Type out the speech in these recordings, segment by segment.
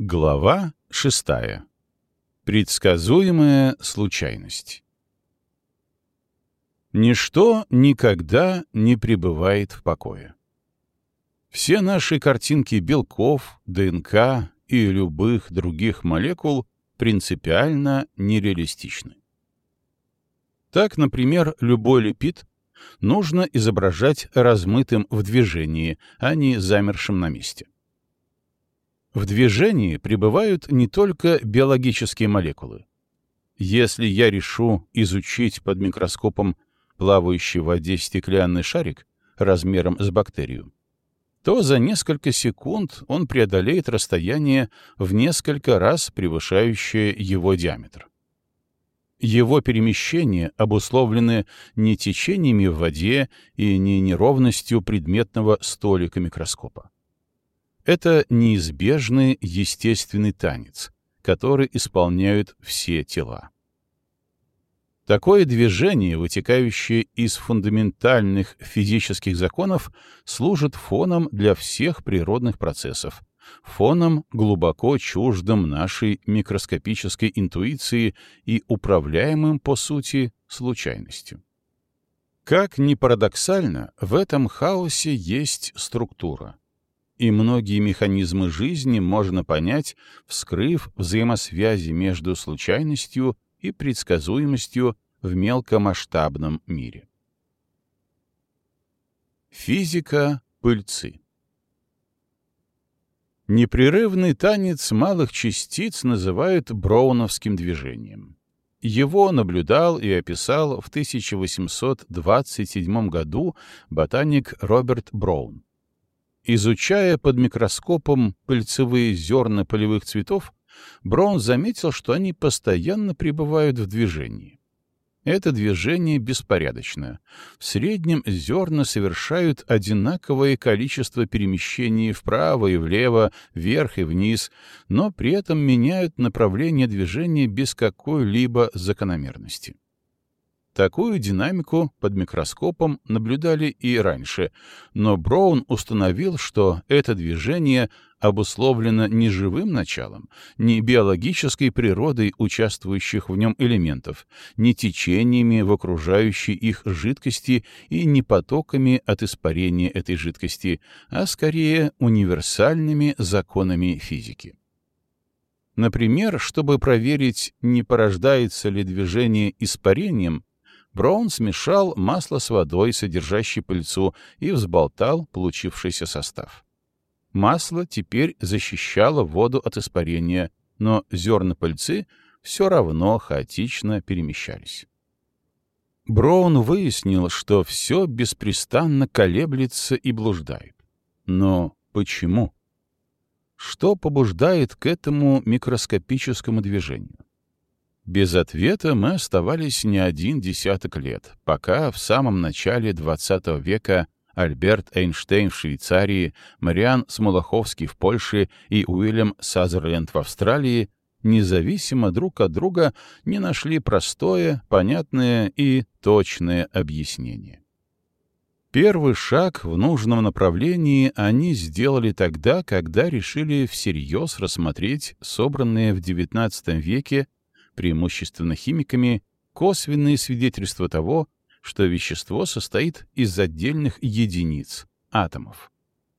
Глава 6. Предсказуемая случайность. Ничто никогда не пребывает в покое. Все наши картинки белков, ДНК и любых других молекул принципиально нереалистичны. Так, например, любой липид нужно изображать размытым в движении, а не замершим на месте. В движении пребывают не только биологические молекулы. Если я решу изучить под микроскопом плавающий в воде стеклянный шарик размером с бактерию, то за несколько секунд он преодолеет расстояние в несколько раз превышающее его диаметр. Его перемещения обусловлены не течениями в воде и не неровностью предметного столика микроскопа. Это неизбежный естественный танец, который исполняют все тела. Такое движение, вытекающее из фундаментальных физических законов, служит фоном для всех природных процессов, фоном, глубоко чуждым нашей микроскопической интуиции и управляемым, по сути, случайностью. Как ни парадоксально, в этом хаосе есть структура. И многие механизмы жизни можно понять, вскрыв взаимосвязи между случайностью и предсказуемостью в мелкомасштабном мире. Физика пыльцы. Непрерывный танец малых частиц называют броуновским движением. Его наблюдал и описал в 1827 году ботаник Роберт Броун. Изучая под микроскопом пыльцевые зерна полевых цветов, Броун заметил, что они постоянно пребывают в движении. Это движение беспорядочно. В среднем зерна совершают одинаковое количество перемещений вправо и влево, вверх и вниз, но при этом меняют направление движения без какой-либо закономерности. Такую динамику под микроскопом наблюдали и раньше, но Броун установил, что это движение обусловлено не живым началом, не биологической природой участвующих в нем элементов, не течениями в окружающей их жидкости и не потоками от испарения этой жидкости, а скорее универсальными законами физики. Например, чтобы проверить, не порождается ли движение испарением, Броун смешал масло с водой, содержащей пыльцу, и взболтал получившийся состав. Масло теперь защищало воду от испарения, но зерна пыльцы все равно хаотично перемещались. Броун выяснил, что все беспрестанно колеблется и блуждает. Но почему? Что побуждает к этому микроскопическому движению? Без ответа мы оставались не один десяток лет, пока в самом начале XX века Альберт Эйнштейн в Швейцарии, Мариан Смолоховский в Польше и Уильям Сазерленд в Австралии независимо друг от друга не нашли простое, понятное и точное объяснение. Первый шаг в нужном направлении они сделали тогда, когда решили всерьез рассмотреть собранные в XIX веке преимущественно химиками, косвенные свидетельства того, что вещество состоит из отдельных единиц, атомов.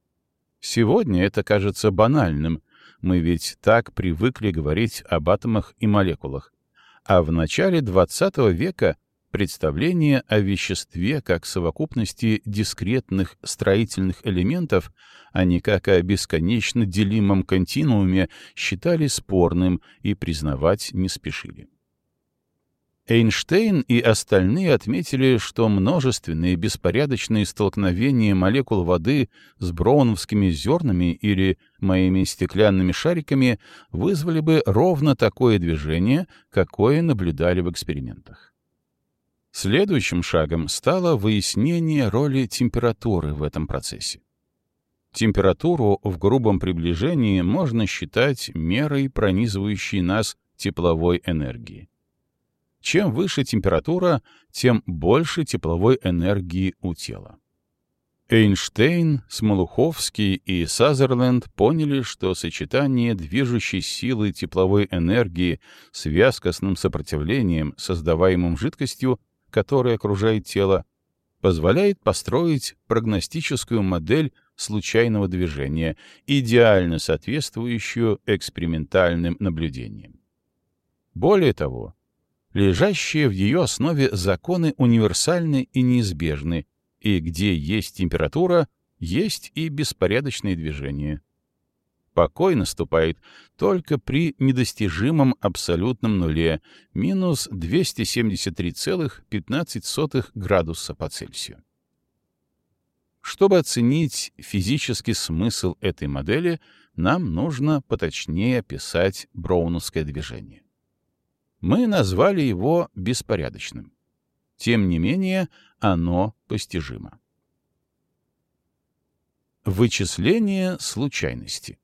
Сегодня это кажется банальным, мы ведь так привыкли говорить об атомах и молекулах, а в начале XX века представление о веществе как совокупности дискретных строительных элементов, а не как о бесконечно делимом континууме, считали спорным и признавать не спешили. Эйнштейн и остальные отметили, что множественные беспорядочные столкновения молекул воды с броуновскими зернами или моими стеклянными шариками вызвали бы ровно такое движение, какое наблюдали в экспериментах. Следующим шагом стало выяснение роли температуры в этом процессе. Температуру в грубом приближении можно считать мерой пронизывающей нас тепловой энергии. Чем выше температура, тем больше тепловой энергии у тела. Эйнштейн, Смолуховский и Сазерленд поняли, что сочетание движущей силы тепловой энергии с вязкостным сопротивлением, создаваемым жидкостью, которая окружает тело, позволяет построить прогностическую модель случайного движения, идеально соответствующую экспериментальным наблюдениям. Более того, лежащие в ее основе законы универсальны и неизбежны, и где есть температура, есть и беспорядочные движения. Покой наступает только при недостижимом абсолютном нуле минус 273,15 градуса по Цельсию. Чтобы оценить физический смысл этой модели, нам нужно поточнее описать броуновское движение. Мы назвали его беспорядочным. Тем не менее, оно постижимо. Вычисление случайности.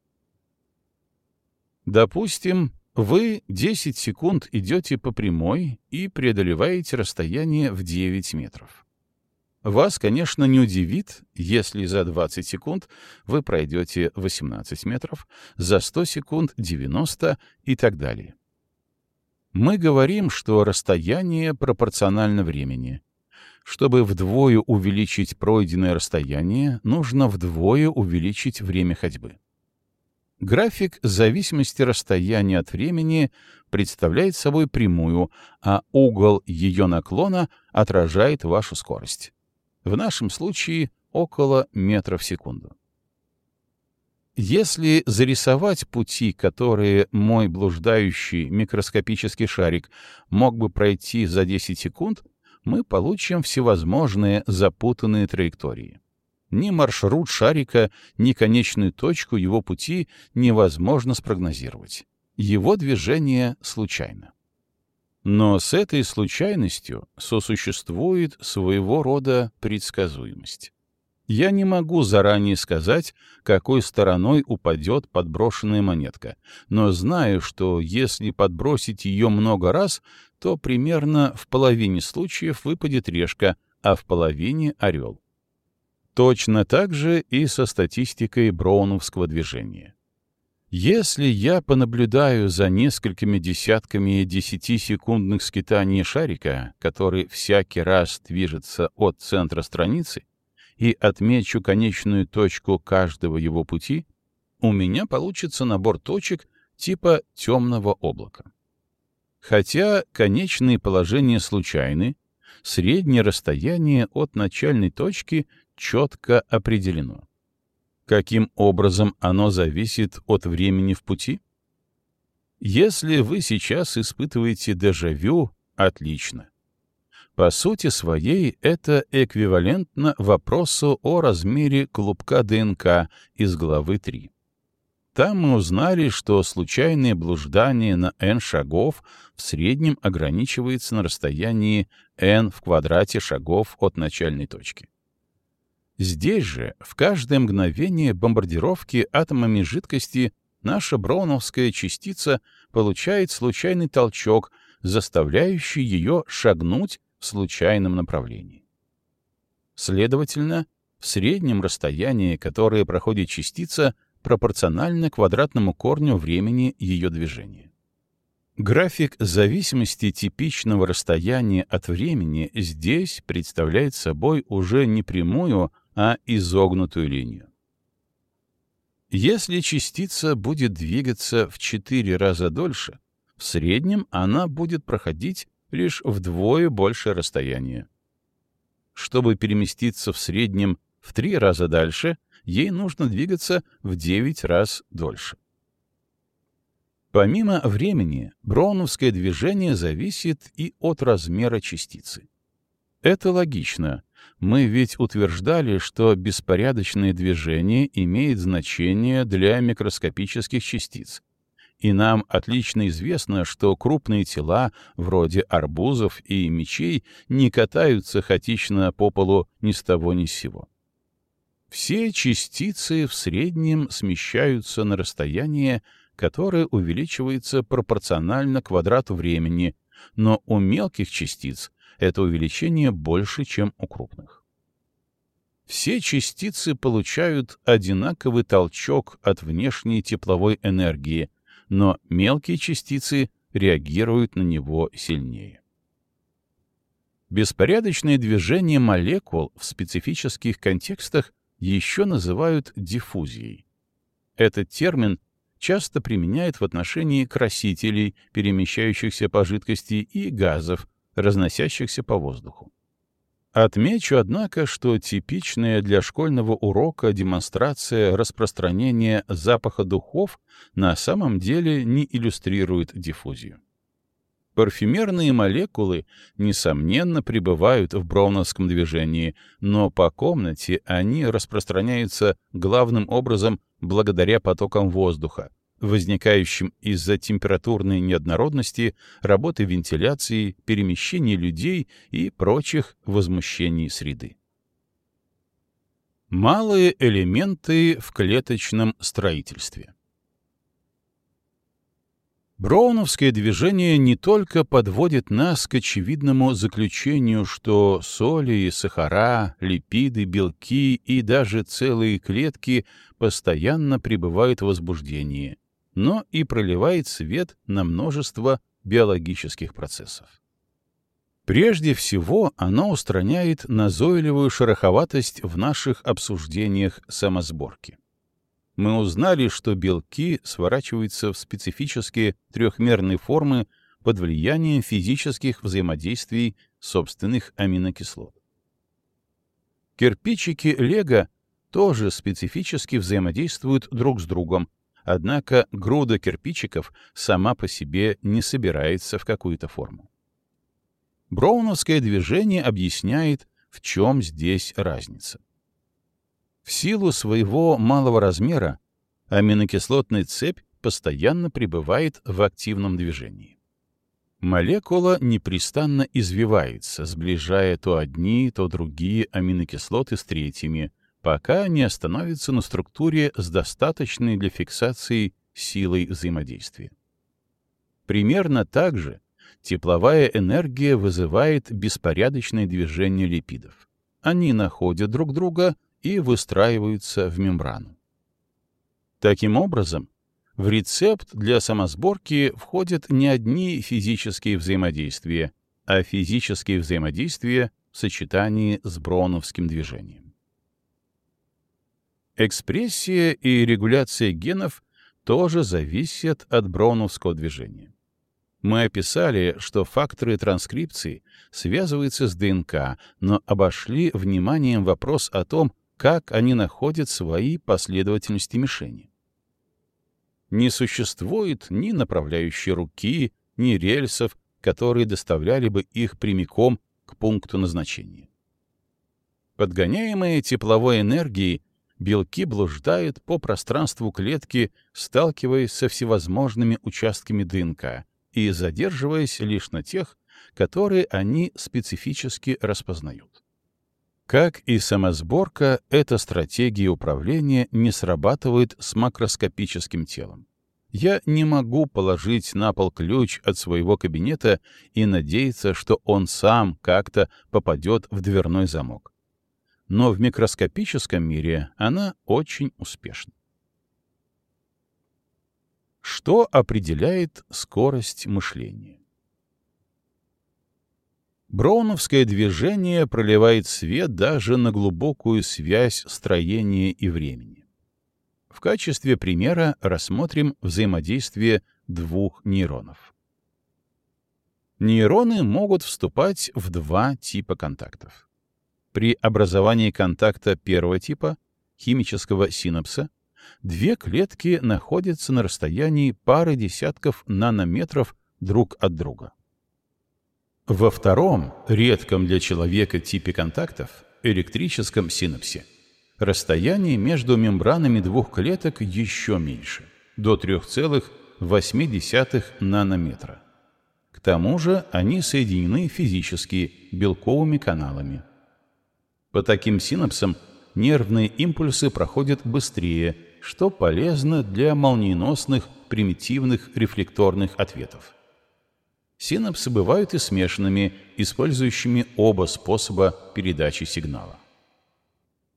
Допустим, вы 10 секунд идете по прямой и преодолеваете расстояние в 9 метров. Вас, конечно, не удивит, если за 20 секунд вы пройдете 18 метров, за 100 секунд — 90 и так далее. Мы говорим, что расстояние пропорционально времени. Чтобы вдвое увеличить пройденное расстояние, нужно вдвое увеличить время ходьбы. График зависимости расстояния от времени представляет собой прямую, а угол ее наклона отражает вашу скорость. В нашем случае около метра в секунду. Если зарисовать пути, которые мой блуждающий микроскопический шарик мог бы пройти за 10 секунд, мы получим всевозможные запутанные траектории. Ни маршрут шарика, ни конечную точку его пути невозможно спрогнозировать. Его движение случайно. Но с этой случайностью сосуществует своего рода предсказуемость. Я не могу заранее сказать, какой стороной упадет подброшенная монетка, но знаю, что если подбросить ее много раз, то примерно в половине случаев выпадет решка, а в половине — орел. Точно так же и со статистикой броуновского движения. Если я понаблюдаю за несколькими десятками 10-секундных скитаний шарика, который всякий раз движется от центра страницы, и отмечу конечную точку каждого его пути, у меня получится набор точек типа темного облака. Хотя конечные положения случайны, среднее расстояние от начальной точки четко определено. Каким образом оно зависит от времени в пути? Если вы сейчас испытываете дежавю, отлично. По сути своей это эквивалентно вопросу о размере клубка ДНК из главы 3. Там мы узнали, что случайное блуждание на n шагов в среднем ограничивается на расстоянии n в квадрате шагов от начальной точки. Здесь же в каждое мгновение бомбардировки атомами жидкости наша броуновская частица получает случайный толчок, заставляющий ее шагнуть в случайном направлении. Следовательно, в среднем расстояние, которое проходит частица, пропорционально квадратному корню времени ее движения. График зависимости типичного расстояния от времени здесь представляет собой уже не прямую, а изогнутую линию. Если частица будет двигаться в 4 раза дольше, в среднем она будет проходить лишь вдвое большее расстояние. Чтобы переместиться в среднем в 3 раза дальше, ей нужно двигаться в 9 раз дольше. Помимо времени, броуновское движение зависит и от размера частицы. Это логично. Мы ведь утверждали, что беспорядочное движение имеет значение для микроскопических частиц. И нам отлично известно, что крупные тела, вроде арбузов и мечей, не катаются хаотично по полу ни с того ни с сего. Все частицы в среднем смещаются на расстояние, которое увеличивается пропорционально квадрату времени, но у мелких частиц это увеличение больше, чем у крупных. Все частицы получают одинаковый толчок от внешней тепловой энергии, но мелкие частицы реагируют на него сильнее. Беспорядочное движение молекул в специфических контекстах еще называют диффузией. Этот термин часто применяют в отношении красителей, перемещающихся по жидкости, и газов, разносящихся по воздуху. Отмечу, однако, что типичная для школьного урока демонстрация распространения запаха духов на самом деле не иллюстрирует диффузию. Парфюмерные молекулы, несомненно, пребывают в броуновском движении, но по комнате они распространяются главным образом благодаря потокам воздуха, возникающим из-за температурной неоднородности, работы вентиляции, перемещения людей и прочих возмущений среды. Малые элементы в клеточном строительстве. Броуновское движение не только подводит нас к очевидному заключению, что соли, сахара, липиды, белки и даже целые клетки постоянно пребывают в возбуждении, но и проливает свет на множество биологических процессов. Прежде всего, оно устраняет назойливую шероховатость в наших обсуждениях самосборки. Мы узнали, что белки сворачиваются в специфические трехмерные формы под влиянием физических взаимодействий собственных аминокислот. Кирпичики лего тоже специфически взаимодействуют друг с другом, однако груда кирпичиков сама по себе не собирается в какую-то форму. Броуновское движение объясняет, в чем здесь разница. В силу своего малого размера аминокислотная цепь постоянно пребывает в активном движении. Молекула непрестанно извивается, сближая то одни, то другие аминокислоты с третьими, пока не остановится на структуре с достаточной для фиксации силой взаимодействия. Примерно так же тепловая энергия вызывает беспорядочное движение липидов. Они находят друг друга и выстраиваются в мембрану. Таким образом, в рецепт для самосборки входят не одни физические взаимодействия, а физические взаимодействия в сочетании с броуновским движением. Экспрессия и регуляция генов тоже зависят от броуновского движения. Мы описали, что факторы транскрипции связываются с ДНК, но обошли вниманием вопрос о том, как они находят свои последовательности мишени. Не существует ни направляющей руки, ни рельсов, которые доставляли бы их прямиком к пункту назначения. Подгоняемые тепловой энергией, белки блуждают по пространству клетки, сталкиваясь со всевозможными участками ДНК и задерживаясь лишь на тех, которые они специфически распознают. Как и самосборка, эта стратегия управления не срабатывает с макроскопическим телом. Я не могу положить на пол ключ от своего кабинета и надеяться, что он сам как-то попадет в дверной замок. Но в микроскопическом мире она очень успешна. Что определяет скорость мышления? Броуновское движение проливает свет даже на глубокую связь строения и времени. В качестве примера рассмотрим взаимодействие двух нейронов. Нейроны могут вступать в два типа контактов. При образовании контакта первого типа, химического синапса, две клетки находятся на расстоянии пары десятков нанометров друг от друга. Во втором, редком для человека типе контактов, электрическом синапсе, расстояние между мембранами двух клеток еще меньше, до 3,8 нанометра. К тому же они соединены физически белковыми каналами. По таким синапсам нервные импульсы проходят быстрее, что полезно для молниеносных примитивных рефлекторных ответов. Синапсы бывают и смешанными, использующими оба способа передачи сигнала.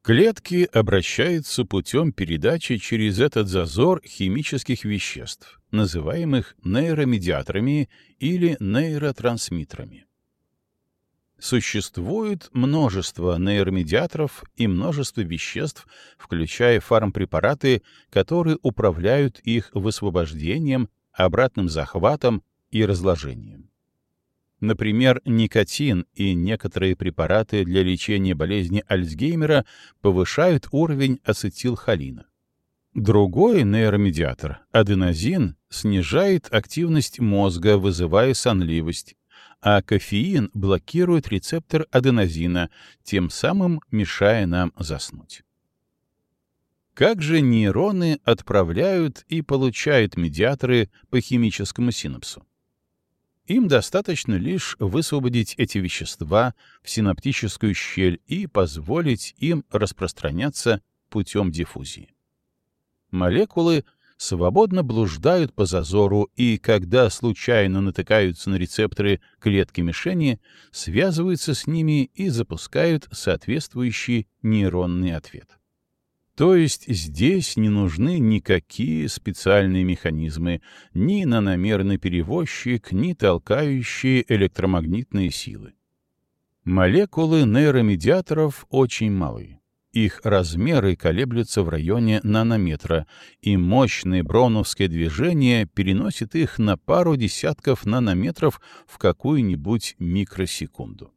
Клетки обращаются путем передачи через этот зазор химических веществ, называемых нейромедиаторами или нейротрансмиттерами. Существует множество нейромедиаторов и множество веществ, включая фармпрепараты, которые управляют их высвобождением, обратным захватом и разложением. Например, никотин и некоторые препараты для лечения болезни Альцгеймера повышают уровень ацетилхолина. Другой нейромедиатор, аденозин, снижает активность мозга, вызывая сонливость, а кофеин блокирует рецептор аденозина, тем самым мешая нам заснуть. Как же нейроны отправляют и получают медиаторы по химическому синапсу? Им достаточно лишь высвободить эти вещества в синаптическую щель и позволить им распространяться путем диффузии. Молекулы свободно блуждают по зазору и, когда случайно натыкаются на рецепторы клетки-мишени, связываются с ними и запускают соответствующий нейронный ответ. То есть здесь не нужны никакие специальные механизмы, ни наномерный перевозчик, ни толкающие электромагнитные силы. Молекулы нейромедиаторов очень малы. Их размеры колеблются в районе нанометра, и мощное броуновское движение переносит их на пару десятков нанометров в какую-нибудь микросекунду.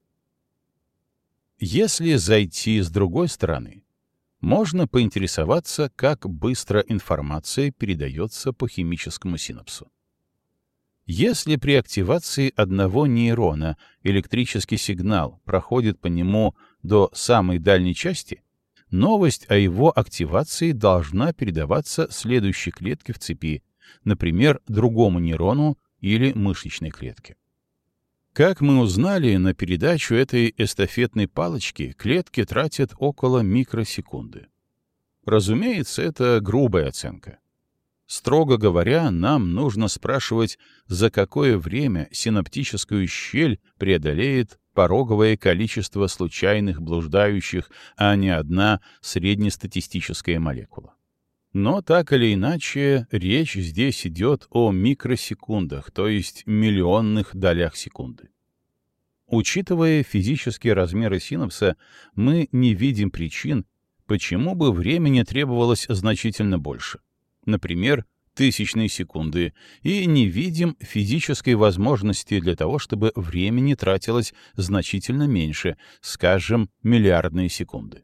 Если зайти с другой стороны, можно поинтересоваться, как быстро информация передается по химическому синапсу. Если при активации одного нейрона электрический сигнал проходит по нему до самой дальней части, новость о его активации должна передаваться следующей клетке в цепи, например, другому нейрону или мышечной клетке. Как мы узнали, на передачу этой эстафетной палочки клетки тратят около микросекунды. Разумеется, это грубая оценка. Строго говоря, нам нужно спрашивать, за какое время синаптическую щель преодолеет пороговое количество случайных блуждающих, а не одна среднестатистическая молекула. Но так или иначе, речь здесь идет о микросекундах, то есть миллионных долях секунды. Учитывая физические размеры синапса, мы не видим причин, почему бы времени требовалось значительно больше, например, тысячные секунды, и не видим физической возможности для того, чтобы времени тратилось значительно меньше, скажем, миллиардные секунды.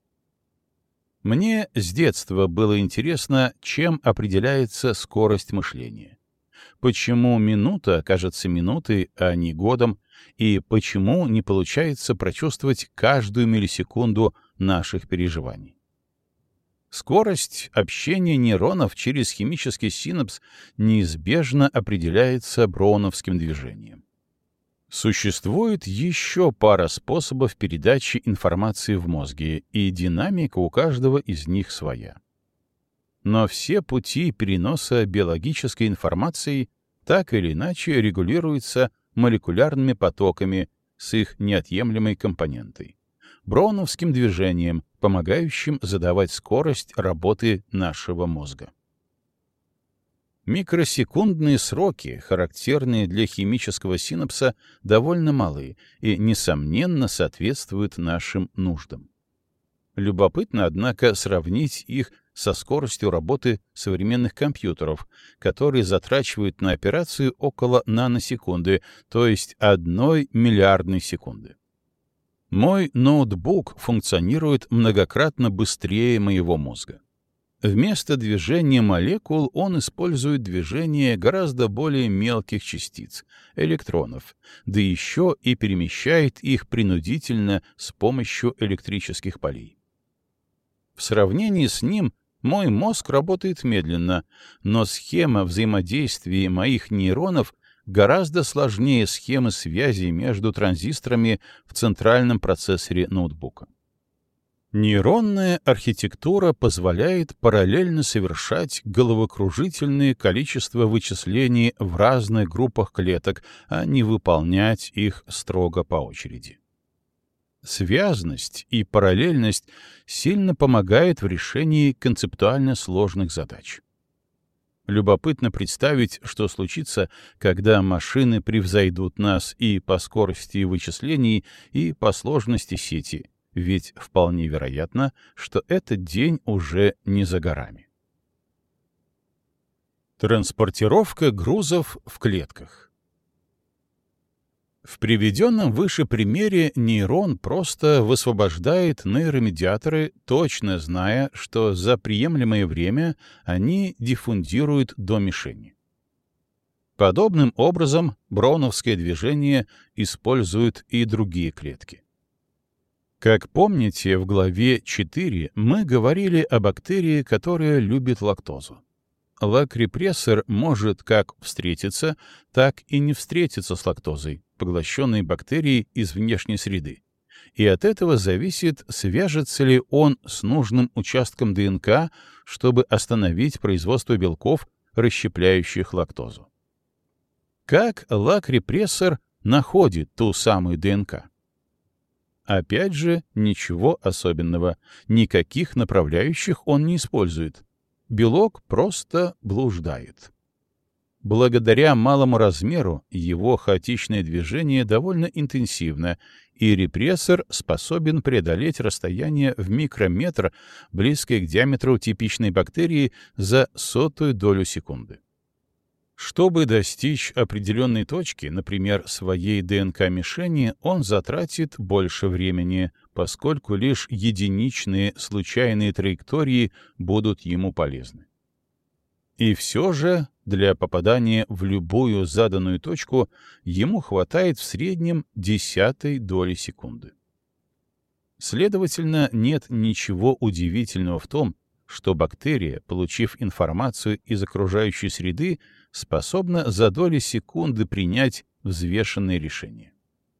Мне с детства было интересно, чем определяется скорость мышления. Почему минута кажется минутой, а не годом, и почему не получается прочувствовать каждую миллисекунду наших переживаний. Скорость общения нейронов через химический синапс неизбежно определяется броуновским движением. Существует еще пара способов передачи информации в мозге, и динамика у каждого из них своя. Но все пути переноса биологической информации так или иначе регулируются молекулярными потоками с их неотъемлемой компонентой — броуновским движением, помогающим задавать скорость работы нашего мозга. Микросекундные сроки, характерные для химического синапса, довольно малы и, несомненно, соответствуют нашим нуждам. Любопытно, однако, сравнить их со скоростью работы современных компьютеров, которые затрачивают на операцию около наносекунды, то есть 1 миллиардной секунды. Мой ноутбук функционирует многократно быстрее моего мозга. Вместо движения молекул он использует движение гораздо более мелких частиц, электронов, да еще и перемещает их принудительно с помощью электрических полей. В сравнении с ним мой мозг работает медленно, но схема взаимодействия моих нейронов гораздо сложнее схемы связи между транзисторами в центральном процессоре ноутбука. Нейронная архитектура позволяет параллельно совершать головокружительное количество вычислений в разных группах клеток, а не выполнять их строго по очереди. Связность и параллельность сильно помогают в решении концептуально сложных задач. Любопытно представить, что случится, когда машины превзойдут нас и по скорости вычислений, и по сложности сети, ведь вполне вероятно, что этот день уже не за горами. Транспортировка грузов в клетках. В приведенном выше примере нейрон просто высвобождает нейромедиаторы, точно зная, что за приемлемое время они диффундируют до мишени. Подобным образом броуновское движение используют и другие клетки. Как помните, в главе 4 мы говорили о бактерии, которая любит лактозу. Лак-репрессор может как встретиться, так и не встретиться с лактозой, поглощенной бактерией из внешней среды. И от этого зависит, свяжется ли он с нужным участком ДНК, чтобы остановить производство белков, расщепляющих лактозу. Как лак-репрессор находит ту самую ДНК? Опять же, ничего особенного, никаких направляющих он не использует. Белок просто блуждает. Благодаря малому размеру его хаотичное движение довольно интенсивно, и репрессор способен преодолеть расстояние в микрометр, близкое к диаметру типичной бактерии, за 100-ую долю секунды. Чтобы достичь определенной точки, например, своей ДНК-мишени, он затратит больше времени, поскольку лишь единичные случайные траектории будут ему полезны. И все же для попадания в любую заданную точку ему хватает в среднем 0,1 доли секунды. Следовательно, нет ничего удивительного в том, что бактерия, получив информацию из окружающей среды, способна за доли секунды принять взвешенное решение.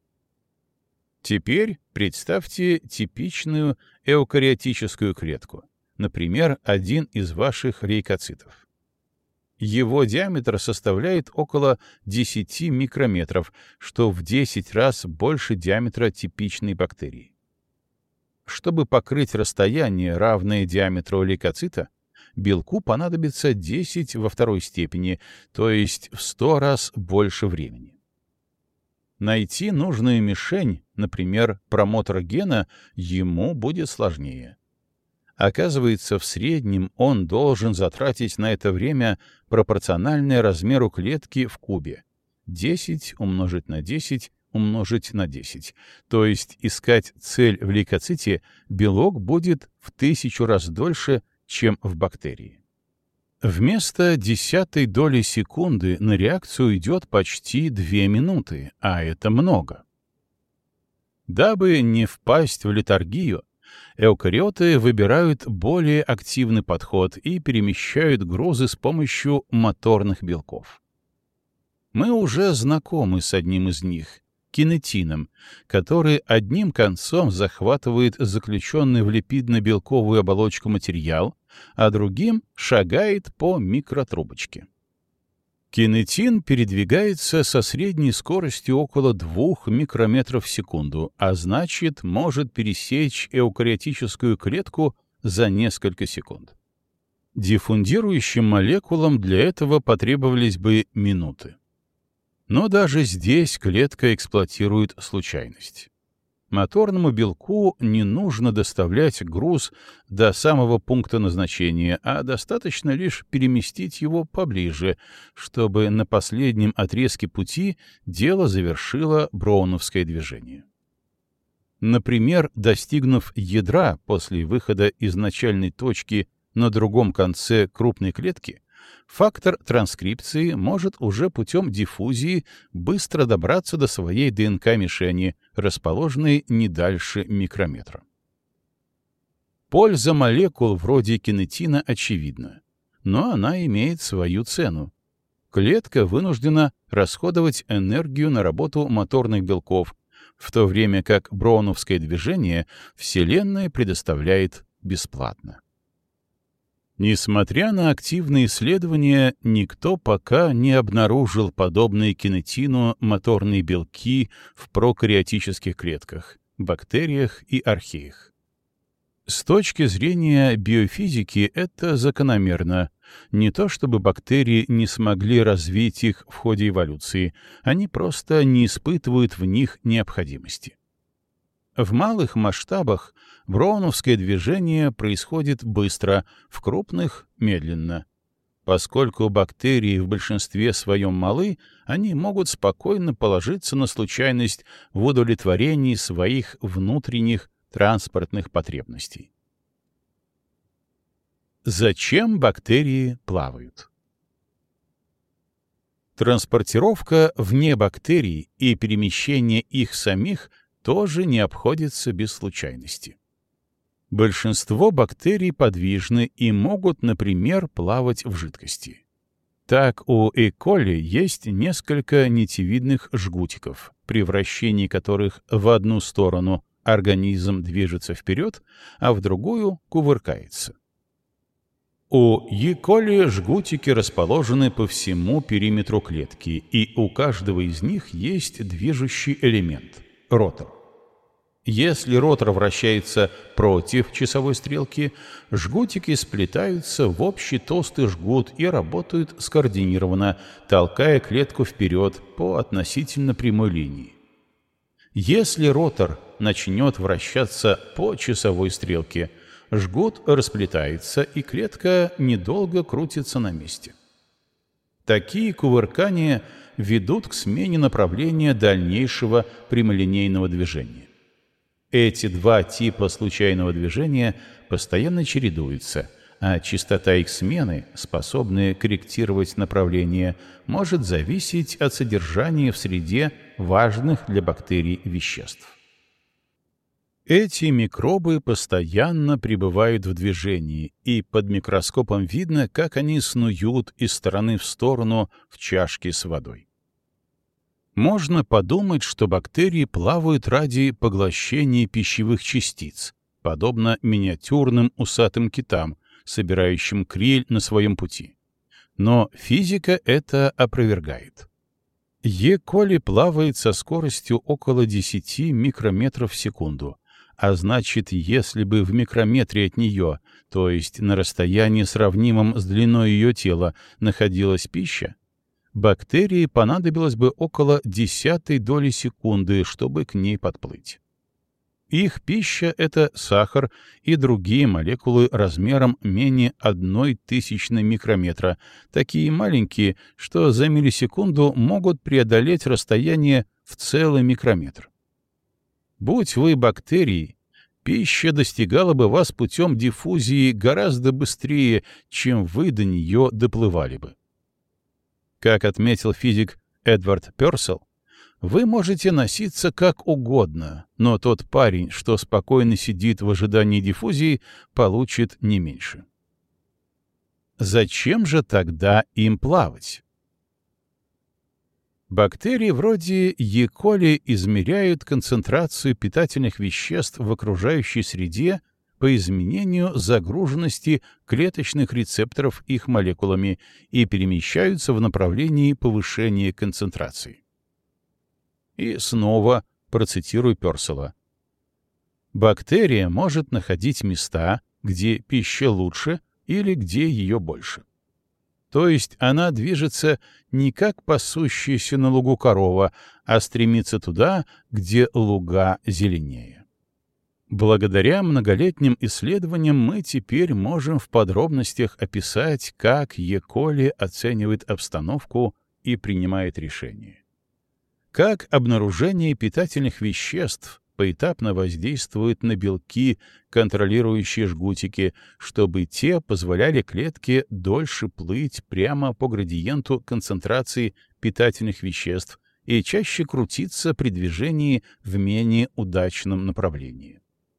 Теперь представьте типичную эукариотическую клетку, например, один из ваших лейкоцитов. Его диаметр составляет около 10 микрометров, что в 10 раз больше диаметра типичной бактерии. Чтобы покрыть расстояние, равное диаметру лейкоцита, белку понадобится 10 во второй степени, то есть в 100 раз больше времени. Найти нужную мишень, например, промотор гена, ему будет сложнее. Оказывается, в среднем он должен затратить на это время пропорциональное размеру клетки в кубе. 10 умножить на 10 умножить на 10. То есть искать цель в лейкоците белок будет в 1000 раз дольше, чем в бактерии. Вместо 0,1 доли секунды на реакцию идет почти 2 минуты, а это много. Дабы не впасть в летаргию, эукариоты выбирают более активный подход и перемещают грузы с помощью моторных белков. Мы уже знакомы с одним из них — кинетином, который одним концом захватывает заключенный в липидно-белковую оболочку материал, а другим шагает по микротрубочке. Кинетин передвигается со средней скоростью около 2 микрометров в секунду, а значит, может пересечь эукариотическую клетку за несколько секунд. Диффундирующим молекулам для этого потребовались бы минуты. Но даже здесь клетка эксплуатирует случайность. Моторному белку не нужно доставлять груз до самого пункта назначения, а достаточно лишь переместить его поближе, чтобы на последнем отрезке пути дело завершило броуновское движение. Например, достигнув ядра после выхода из начальной точки на другом конце крупной клетки, фактор транскрипции может уже путем диффузии быстро добраться до своей ДНК-мишени, расположенной не дальше микрометра. Польза молекул вроде кинетина очевидна, но она имеет свою цену. Клетка вынуждена расходовать энергию на работу моторных белков, в то время как броуновское движение Вселенная предоставляет бесплатно. Несмотря на активные исследования, никто пока не обнаружил подобные кинетину моторные белки в прокариотических клетках, бактериях и археях. С точки зрения биофизики это закономерно. Не то чтобы бактерии не смогли развить их в ходе эволюции, они просто не испытывают в них необходимости. В малых масштабах броуновское движение происходит быстро, в крупных — медленно. Поскольку бактерии в большинстве своем малы, они могут спокойно положиться на случайность в удовлетворении своих внутренних транспортных потребностей. Зачем бактерии плавают? Транспортировка вне бактерий и перемещение их самих тоже не обходится без случайности. Большинство бактерий подвижны и могут, например, плавать в жидкости. Так, у E. coli есть несколько нитевидных жгутиков, при вращении которых в одну сторону организм движется вперед, а в другую кувыркается. У E. coli жгутики расположены по всему периметру клетки, и у каждого из них есть движущий элемент — ротор. Если ротор вращается против часовой стрелки, жгутики сплетаются в общий толстый жгут и работают скоординированно, толкая клетку вперед по относительно прямой линии. Если ротор начнет вращаться по часовой стрелке, жгут расплетается, и клетка недолго крутится на месте. Такие кувыркания ведут к смене направления дальнейшего прямолинейного движения. Эти два типа случайного движения постоянно чередуются, а частота их смены, способная корректировать направление, может зависеть от содержания в среде важных для бактерий веществ. Эти микробы постоянно пребывают в движении, и под микроскопом видно, как они снуют из стороны в сторону в чашке с водой. Можно подумать, что бактерии плавают ради поглощения пищевых частиц, подобно миниатюрным усатым китам, собирающим криль на своем пути. Но физика это опровергает. E. coli плавает со скоростью около 10 микрометров в секунду, а значит, если бы в микрометре от нее, то есть на расстоянии сравнимом с длиной ее тела, находилась пища, бактерии понадобилось бы около 10 доли секунды, чтобы к ней подплыть. Их пища — это сахар и другие молекулы размером менее 0,01 микрометра, такие маленькие, что за миллисекунду могут преодолеть расстояние в целый микрометр. Будь вы бактерией, пища достигала бы вас путем диффузии гораздо быстрее, чем вы до нее доплывали бы. Как отметил физик Эдвард Пёрселл, вы можете носиться как угодно, но тот парень, что спокойно сидит в ожидании диффузии, получит не меньше. Зачем же тогда им плавать? Бактерии вроде E. coli измеряют концентрацию питательных веществ в окружающей среде по изменению загруженности клеточных рецепторов их молекулами и перемещаются в направлении повышения концентрации. И снова процитирую Пёрселла. Бактерия может находить места, где пища лучше или где ее больше. То есть она движется не как пасущаяся на лугу корова, а стремится туда, где луга зеленее. Благодаря многолетним исследованиям мы теперь можем в подробностях описать, как E. coli оценивает обстановку и принимает решения. Как обнаружение питательных веществ поэтапно воздействует на белки, контролирующие жгутики, чтобы те позволяли клетке дольше плыть прямо по градиенту концентрации питательных веществ и чаще крутиться при движении в менее удачном направлении.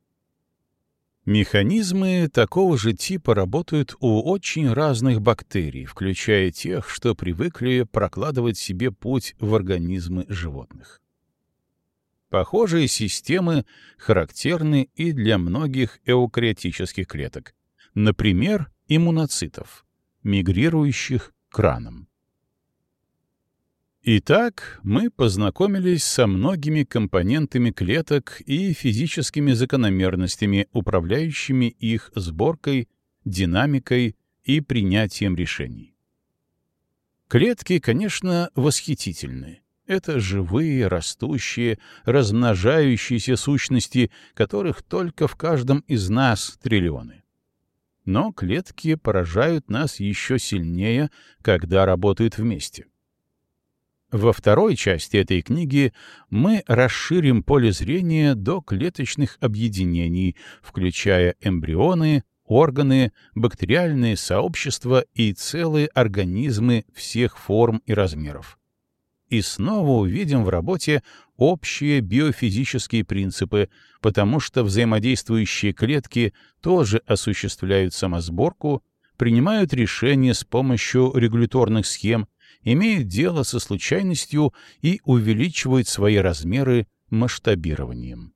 Механизмы такого же типа работают у очень разных бактерий, включая тех, что привыкли прокладывать себе путь в организмы животных. Похожие системы характерны и для многих эукариотических клеток, например, иммуноцитов, мигрирующих к ранам. Итак, мы познакомились со многими компонентами клеток и физическими закономерностями, управляющими их сборкой, динамикой и принятием решений. Клетки, конечно, восхитительны. Это живые, растущие, размножающиеся сущности, которых только в каждом из нас триллионы. Но клетки поражают нас еще сильнее, когда работают вместе. Во второй части этой книги мы расширим поле зрения до клеточных объединений, включая эмбрионы, органы, бактериальные сообщества и целые организмы всех форм и размеров. И снова увидим в работе общие биофизические принципы, потому что взаимодействующие клетки тоже осуществляют самосборку, принимают решения с помощью регуляторных схем, имеют дело со случайностью и увеличивают свои размеры масштабированием.